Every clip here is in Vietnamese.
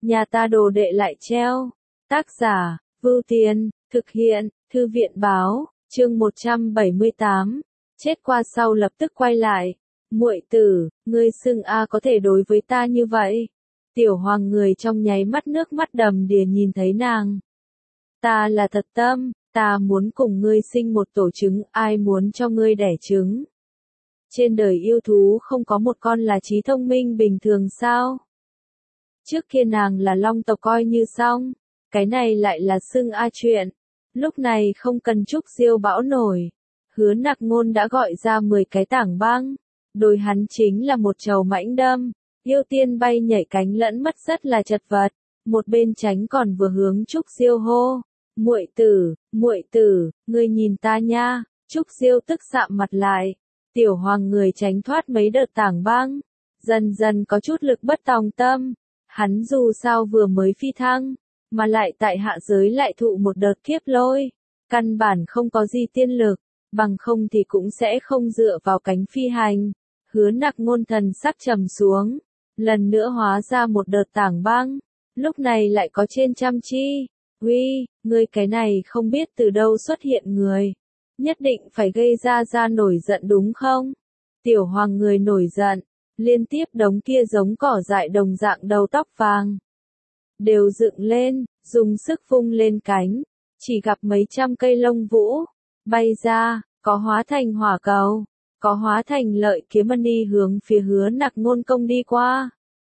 nhà ta đồ đệ lại treo. Tác giả, Vưu Tiên, thực hiện, Thư viện báo, chương 178. Chết qua sau lập tức quay lại. Muội tử, ngươi xưng a có thể đối với ta như vậy. Tiểu Hoàng người trong nháy mắt nước mắt đầm đìa nhìn thấy nàng. Ta là thật tâm, ta muốn cùng ngươi sinh một tổ trứng, ai muốn cho ngươi đẻ trứng. Trên đời yêu thú không có một con là trí thông minh bình thường sao? Trước kia nàng là long tộc coi như xong, cái này lại là xưng a chuyện. Lúc này không cần Trúc Diêu bão nổi. Hứa Nặc Ngôn đã gọi ra 10 cái tảng băng. Đối hắn chính là một trầu mãnh đâm. Yêu Tiên bay nhảy cánh lẫn mất rất là chật vật. Một bên tránh còn vừa hướng Trúc Diêu hô. Muội tử, ngươi nhìn ta nha. Trúc Diêu tức sạm mặt lại. Tiểu Hoàng người tránh thoát mấy đợt tảng băng. Dần dần có chút lực bất tòng tâm. Hắn dù sao vừa mới phi thăng, mà lại tại hạ giới lại thụ một đợt kiếp lôi. Căn bản không có gì tiên lực, bằng không thì cũng sẽ không dựa vào cánh phi hành. Hứa Nặc Ngôn thần sắc trầm xuống, lần nữa hóa ra một đợt tảng băng, lúc này lại có trên trăm chi. Uy, ngươi cái này không biết từ đâu xuất hiện người, nhất định phải gây ra nổi giận đúng không? Tiểu Hoàng người nổi giận, liên tiếp đống kia giống cỏ dại đồng dạng đầu tóc vàng đều dựng lên, dùng sức vung lên cánh, chỉ gặp mấy trăm cây lông vũ bay ra, có hóa thành hỏa cầu, có hóa thành lợi kiếm mani hướng phía Hứa Nặc Ngôn công đi qua.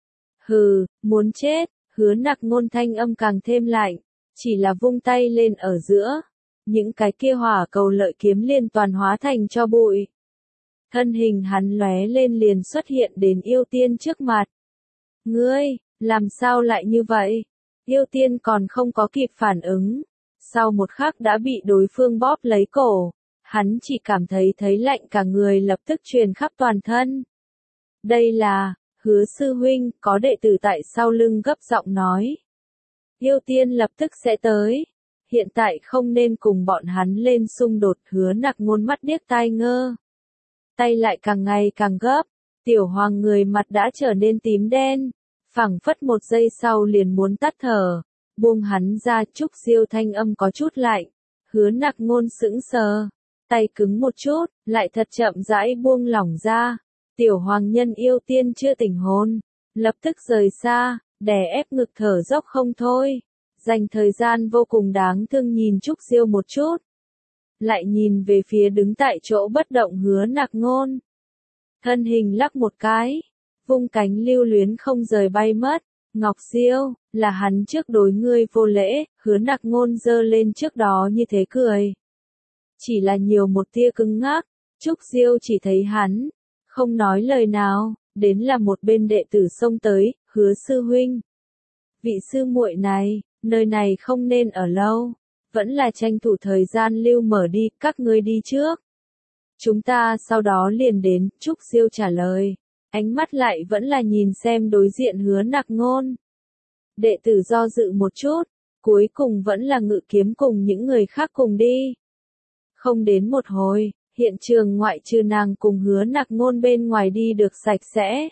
Hừ, muốn chết. Hứa Nặc Ngôn thanh âm càng thêm lạnh, chỉ là vung tay lên ở giữa, những cái kia hỏa cầu lợi kiếm liên toàn hóa thành tro bụi. Thân hình hắn lóe lên liền xuất hiện đến Yêu Tiên trước mặt. Ngươi, làm sao lại như vậy? Yêu Tiên còn không có kịp phản ứng. Sau một khắc đã bị đối phương bóp lấy cổ. Hắn chỉ cảm thấy lạnh cả người lập tức truyền khắp toàn thân. Đây là, Hứa sư huynh, có đệ tử tại sau lưng gấp giọng nói. Yêu Tiên lập tức sẽ tới. Hiện tại không nên cùng bọn hắn lên xung đột. Hứa Nặc Ngôn mắt điếc tai ngơ. Tay lại càng ngày càng gấp, Tiểu Hoàng người mặt đã trở nên tím đen, phảng phất một giây sau liền muốn tắt thở. Buông hắn ra. Trúc Diêu thanh âm có chút lạnh. Hứa Nặc Ngôn sững sờ, tay cứng một chút, lại thật chậm rãi buông lỏng ra. Tiểu Hoàng nhân Yêu Tiên chưa tỉnh hồn, lập tức rời xa, đè ép ngực thở dốc không thôi. Dành thời gian vô cùng đáng thương nhìn Trúc Diêu một chút, lại nhìn về phía đứng tại chỗ bất động Hứa Nặc Ngôn. Thân hình lắc một cái, vung cánh lưu luyến không rời bay mất. Ngọc Diêu, là hắn trước đối ngươi vô lễ. Hứa Nặc Ngôn giơ lên trước đó như thế cười. Chỉ là nhiều một tia cứng ngắc. Trúc Diêu chỉ thấy hắn, không nói lời nào, đến là một bên đệ tử xông tới. Hứa sư huynh, vị sư muội này, nơi này không nên ở lâu. Vẫn là tranh thủ thời gian lưu mở đi, các ngươi đi trước. Chúng ta sau đó liền đến. Trúc Diêu trả lời, ánh mắt lại vẫn là nhìn xem đối diện Hứa Nặc Ngôn. Đệ tử do dự một chút, cuối cùng vẫn là ngự kiếm cùng những người khác cùng đi. Không đến một hồi, hiện trường ngoại trừ nàng cùng Hứa Nặc Ngôn bên ngoài đi được sạch sẽ.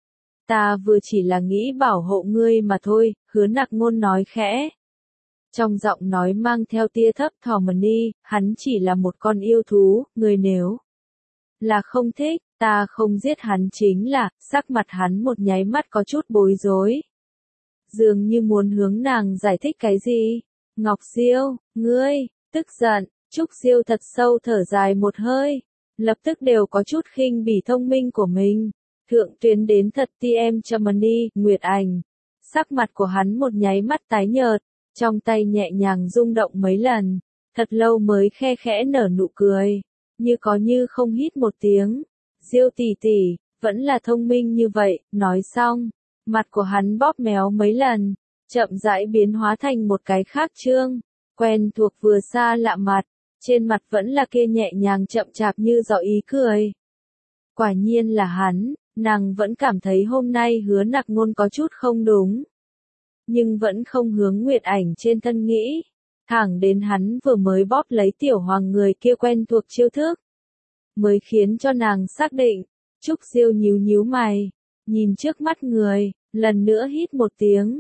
Ta vừa chỉ là nghĩ bảo hộ ngươi mà thôi. Hứa Nặc Ngôn nói khẽ. Trong giọng nói mang theo tia thấp thỏm ni, hắn chỉ là một con yêu thú, người nếu là không thích, ta không giết hắn chính là. Sắc mặt hắn một nháy mắt có chút bối rối, dường như muốn hướng nàng giải thích cái gì. Ngọc Diêu, ngươi, tức giận. Trúc Diêu thật sâu thở dài một hơi, lập tức đều có chút khinh bỉ thông minh của mình. Thượng tuyến đến thật TM Chamani, Nguyệt Ảnh. Sắc mặt của hắn một nháy mắt tái nhợt, trong tay nhẹ nhàng rung động mấy lần, thật lâu mới khe khẽ nở nụ cười, như có như không hít một tiếng. Diêu tỷ tỷ, vẫn là thông minh như vậy. Nói xong, mặt của hắn bóp méo mấy lần, chậm rãi biến hóa thành một cái khác trương, quen thuộc vừa xa lạ mặt, trên mặt vẫn là kia nhẹ nhàng chậm chạp như gió ý cười. Quả nhiên là hắn. Nàng vẫn cảm thấy hôm nay Hứa Nặc Ngôn có chút không đúng, nhưng vẫn không hướng Nguyệt Ảnh trên thân nghĩ, thẳng đến hắn vừa mới bóp lấy Tiểu Hoàng người kia quen thuộc chiêu thức, mới khiến cho nàng xác định. Trúc Diêu nhíu nhíu mày, nhìn trước mắt người, lần nữa hít một tiếng.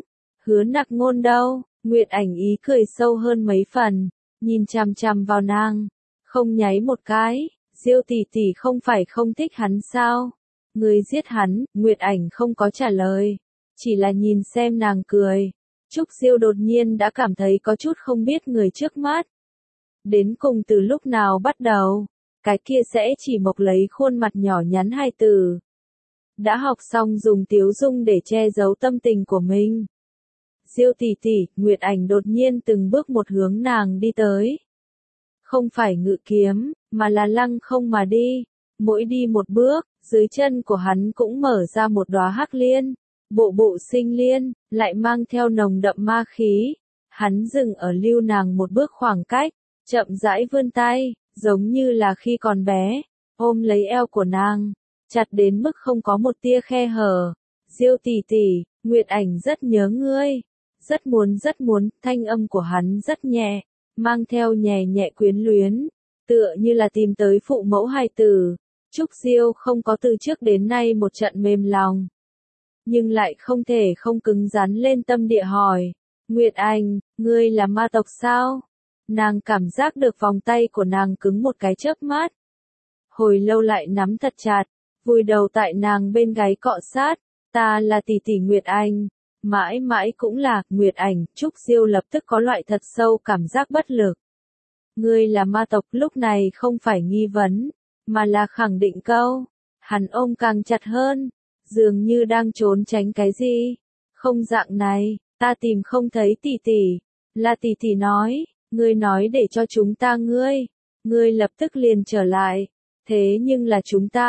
Hứa Nặc Ngôn đâu? Nguyệt Ảnh ý cười sâu hơn mấy phần, nhìn chằm chằm vào nàng, không nháy một cái. Diêu tỷ tỷ không phải không thích hắn sao? Người giết hắn, Nguyệt Ảnh không có trả lời, chỉ là nhìn xem nàng cười. Trúc Diêu đột nhiên đã cảm thấy có chút không biết người trước mắt. Đến cùng từ lúc nào bắt đầu, cái kia sẽ chỉ mộc lấy khuôn mặt nhỏ nhắn hài tử. Đã học xong dùng tiếu dung để che giấu tâm tình của mình. Diêu tỷ tỷ, Nguyệt Ảnh đột nhiên từng bước một hướng nàng đi tới. Không phải ngự kiếm, mà là lăng không mà đi. Mỗi đi một bước, dưới chân của hắn cũng mở ra một đóa hắc liên. Bộ bộ sinh liên, lại mang theo nồng đậm ma khí. Hắn dừng ở lưu nàng một bước khoảng cách, chậm rãi vươn tay, giống như là khi còn bé, ôm lấy eo của nàng, chặt đến mức không có một tia khe hở. Diêu tỷ tỷ, Nguyệt Ảnh rất nhớ ngươi, rất muốn, thanh âm của hắn rất nhẹ, mang theo nhẹ nhẹ quyến luyến, tựa như là tìm tới phụ mẫu hài tử. Trúc Diêu không có từ trước đến nay một trận mềm lòng, nhưng lại không thể không cứng rắn lên tâm địa hỏi, Nguyệt Ảnh, ngươi là ma tộc sao? Nàng cảm giác được vòng tay của nàng cứng một cái chớp mắt. Hồi lâu lại nắm thật chặt, vùi đầu tại nàng bên gáy cọ sát, ta là tỷ tỷ Nguyệt Ảnh, mãi mãi cũng là, Nguyệt Ảnh. Trúc Diêu lập tức có loại thật sâu cảm giác bất lực. Ngươi là ma tộc, lúc này không phải nghi vấn, mà là khẳng định câu. Hắn ôm càng chặt hơn, dường như đang trốn tránh cái gì. Không dạng này, ta tìm không thấy tỷ tỷ, là tỷ tỷ nói, ngươi nói để cho chúng ta ngươi lập tức liền trở lại, thế nhưng là chúng ta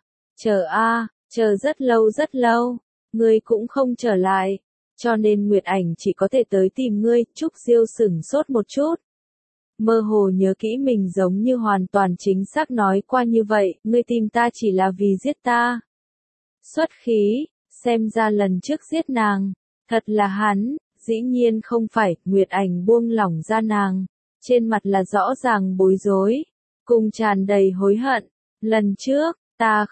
chờ rất lâu, ngươi cũng không trở lại, cho nên Nguyệt Ảnh chỉ có thể tới tìm ngươi. Trúc Diêu sửng sốt một chút, mơ hồ nhớ kỹ mình giống như hoàn toàn chính xác nói qua như vậy, ngươi tìm ta chỉ là vì giết ta. Xuất khí, xem ra lần trước giết nàng, thật là hắn, dĩ nhiên không phải. Nguyệt Ảnh buông lỏng ra nàng, trên mặt là rõ ràng bối rối, cùng tràn đầy hối hận. Lần trước, ta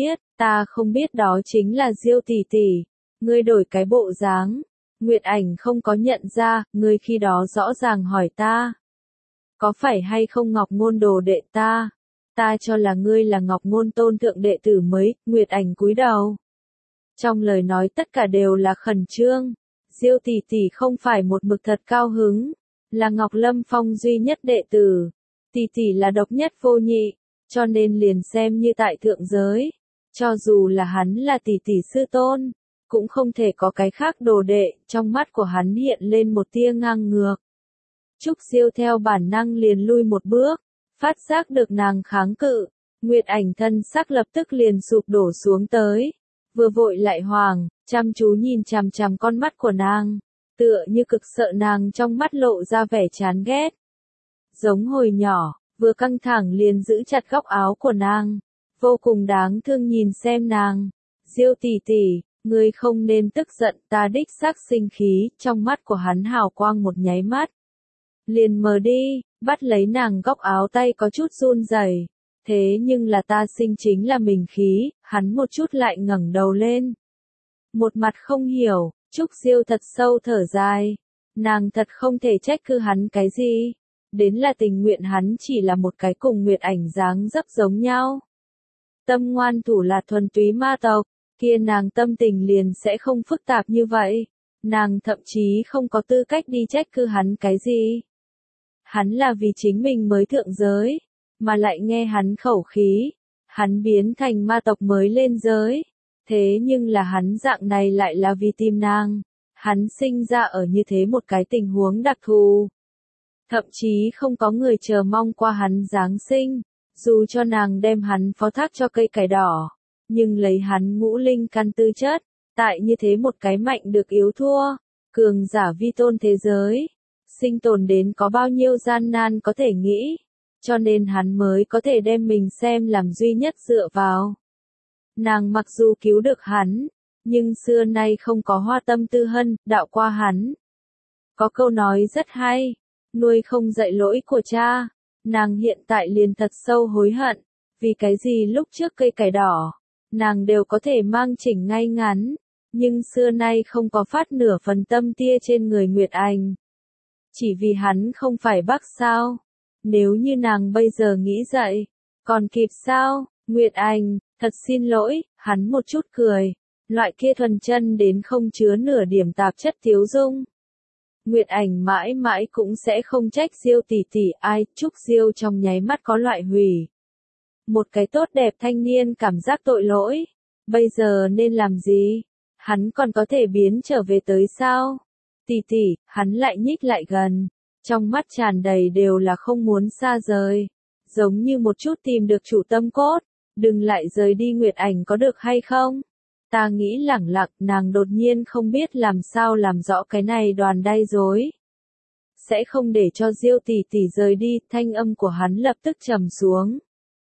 không biết đó chính là Diêu tỷ tỷ, ngươi đổi cái bộ dáng. Nguyệt Ảnh không có nhận ra, ngươi khi đó rõ ràng hỏi ta, có phải hay không Ngọc Ngôn đồ đệ ta? Ta cho là ngươi là Ngọc Ngôn tôn thượng đệ tử mới. Nguyệt Ảnh cúi đầu, trong lời nói tất cả đều là khẩn trương. Diêu tỷ tỷ không phải một mực thật cao hứng, là Ngọc Lâm Phong duy nhất đệ tử, tỷ tỷ là độc nhất vô nhị, cho nên liền xem như tại thượng giới, cho dù là hắn là tỷ tỷ sư tôn, cũng không thể có cái khác đồ đệ. Trong mắt của hắn hiện lên một tia ngang ngược. Trúc Diêu theo bản năng liền lui một bước, phát giác được nàng kháng cự, Nguyệt Ảnh thân sắc lập tức liền sụp đổ xuống tới, vừa vội lại hoảng, chăm chú nhìn chằm chằm con mắt của nàng, tựa như cực sợ nàng trong mắt lộ ra vẻ chán ghét. Giống hồi nhỏ, vừa căng thẳng liền giữ chặt góc áo của nàng, vô cùng đáng thương nhìn xem nàng. Diêu tỷ tỷ, ngươi không nên tức giận, ta đích xác sinh khí. Trong mắt của hắn hào quang một nháy mắt liền mờ đi, bắt lấy nàng góc áo tay có chút run rẩy. Thế nhưng là ta sinh chính là mình khí. Hắn một chút lại ngẩng đầu lên, một mặt không hiểu. Trúc Diêu thật sâu thở dài, nàng thật không thể trách cứ hắn cái gì, đến là tình nguyện hắn chỉ là một cái cùng Nguyệt Ảnh dáng dấp giống nhau. Tâm ngoan thủ là thuần túy ma tộc, kia nàng tâm tình liền sẽ không phức tạp như vậy. Nàng thậm chí không có tư cách đi trách cứ hắn cái gì. Hắn là vì chính mình mới thượng giới, mà lại nghe hắn khẩu khí, hắn biến thành ma tộc mới lên giới. Thế nhưng là hắn dạng này lại là vì tìm nàng. Hắn sinh ra ở như thế một cái tình huống đặc thù. Thậm chí không có người chờ mong qua hắn Giáng sinh, dù cho nàng đem hắn phó thác cho cây cải đỏ, nhưng lấy hắn ngũ linh căn tư chất, tại như thế một cái mạnh được yếu thua, cường giả vi tôn thế giới, sinh tồn đến có bao nhiêu gian nan có thể nghĩ, cho nên hắn mới có thể đem mình xem làm duy nhất dựa vào. Nàng mặc dù cứu được hắn, nhưng xưa nay không có hoa tâm tư hân, đạo qua hắn. Có câu nói rất hay, nuôi không dạy lỗi của cha. Nàng hiện tại liền thật sâu hối hận, vì cái gì lúc trước cây cải đỏ, nàng đều có thể mang chỉnh ngay ngắn, nhưng xưa nay không có phát nửa phần tâm tia trên người Nguyệt Anh. Chỉ vì hắn không phải Bắc sao? Nếu như nàng bây giờ nghĩ dậy, còn kịp sao? Nguyệt Anh, thật xin lỗi, hắn một chút cười. Loại kia thuần chân đến không chứa nửa điểm tạp chất thiếu dung. Nguyệt Ảnh mãi mãi cũng sẽ không trách Diêu tỷ tỷ, ai, Trúc Diêu trong nháy mắt có loại hủy. Một cái tốt đẹp thanh niên cảm giác tội lỗi. Bây giờ nên làm gì? Hắn còn có thể biến trở về tới sao? Tỷ tỷ, hắn lại nhích lại gần. Trong mắt tràn đầy đều là không muốn xa rời. Giống như một chút tìm được chủ tâm cốt. Đừng lại rời đi Nguyệt Ảnh có được hay không? Ta nghĩ lẳng lặng, nàng đột nhiên không biết làm sao làm rõ cái này đoàn đay dối. Sẽ không để cho Diêu tỷ tỷ rời đi, thanh âm của hắn lập tức trầm xuống.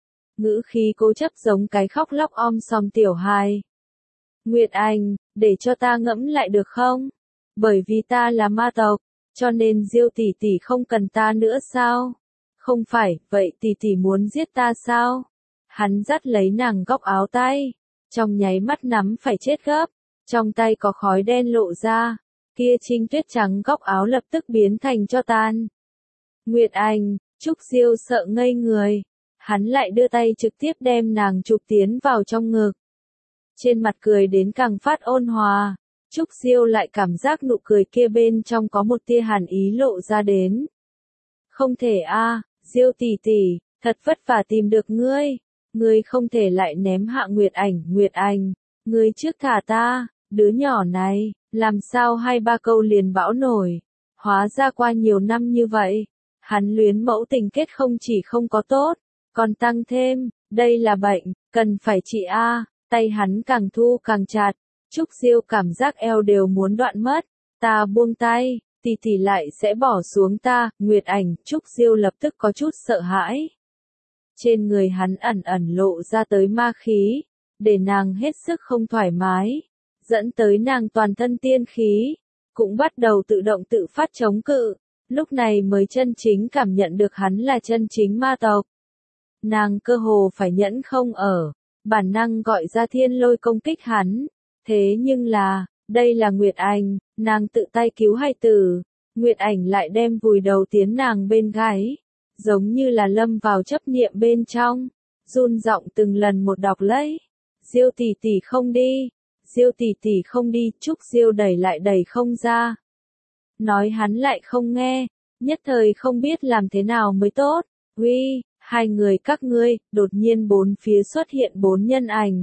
Ngữ khí cố chấp giống cái khóc lóc om sòm tiểu hài. Nguyệt Anh, để cho ta ngẫm lại được không? Bởi vì ta là ma tộc, cho nên Diêu tỷ tỷ không cần ta nữa sao? Không phải, vậy tỷ tỷ muốn giết ta sao? Hắn dắt lấy nàng góc áo tay. Trong nháy mắt nắm phải chết gấp, trong tay có khói đen lộ ra, kia trinh tuyết trắng góc áo lập tức biến thành tro tan. Nguyệt Anh, Trúc Diêu sợ ngây người, hắn lại đưa tay trực tiếp đem nàng chụp tiến vào trong ngực. Trên mặt cười đến càng phát ôn hòa, Trúc Diêu lại cảm giác nụ cười kia bên trong có một tia hàn ý lộ ra đến. Không thể a, Diêu tỷ tỷ, thật vất vả tìm được ngươi. Ngươi không thể lại ném hạ Nguyệt Anh, ngươi trước thả ta, đứa nhỏ này, làm sao 2-3 câu liền bão nổi, hóa ra qua nhiều năm như vậy, hắn luyến mẫu tình kết không chỉ không có tốt, còn tăng thêm, đây là bệnh, cần phải trị a. Tay hắn càng thu càng chặt, Trúc Diêu cảm giác eo đều muốn đoạn mất, ta buông tay, tỷ tỷ lại sẽ bỏ xuống ta, Nguyệt Ảnh, Trúc Diêu lập tức có chút sợ hãi. Trên người hắn ẩn ẩn lộ ra tới ma khí, để nàng hết sức không thoải mái, dẫn tới nàng toàn thân tiên khí, cũng bắt đầu tự động tự phát chống cự, lúc này mới chân chính cảm nhận được hắn là chân chính ma tộc. Nàng cơ hồ phải nhẫn không ở, bản năng gọi ra thiên lôi công kích hắn, thế nhưng là, đây là Nguyệt Anh, nàng tự tay cứu hài tử, Nguyệt Ảnh lại đem vùi đầu tiến nàng bên gáy. Giống như là lâm vào chấp niệm bên trong, run giọng từng lần một đọc lấy. Diêu tỷ tỷ không đi, Diêu tỷ tỷ không đi, Trúc Diêu đẩy lại đẩy không ra. Nói hắn lại không nghe, nhất thời không biết làm thế nào mới tốt. Uy, hai người các ngươi, đột nhiên bốn phía xuất hiện 4 nhân ảnh.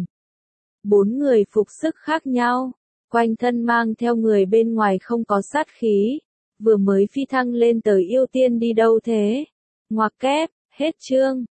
4 người phục sức khác nhau, quanh thân mang theo người bên ngoài không có sát khí, vừa mới phi thăng lên tới yêu tiên đi đâu thế? Ngoặc kép, hết chương.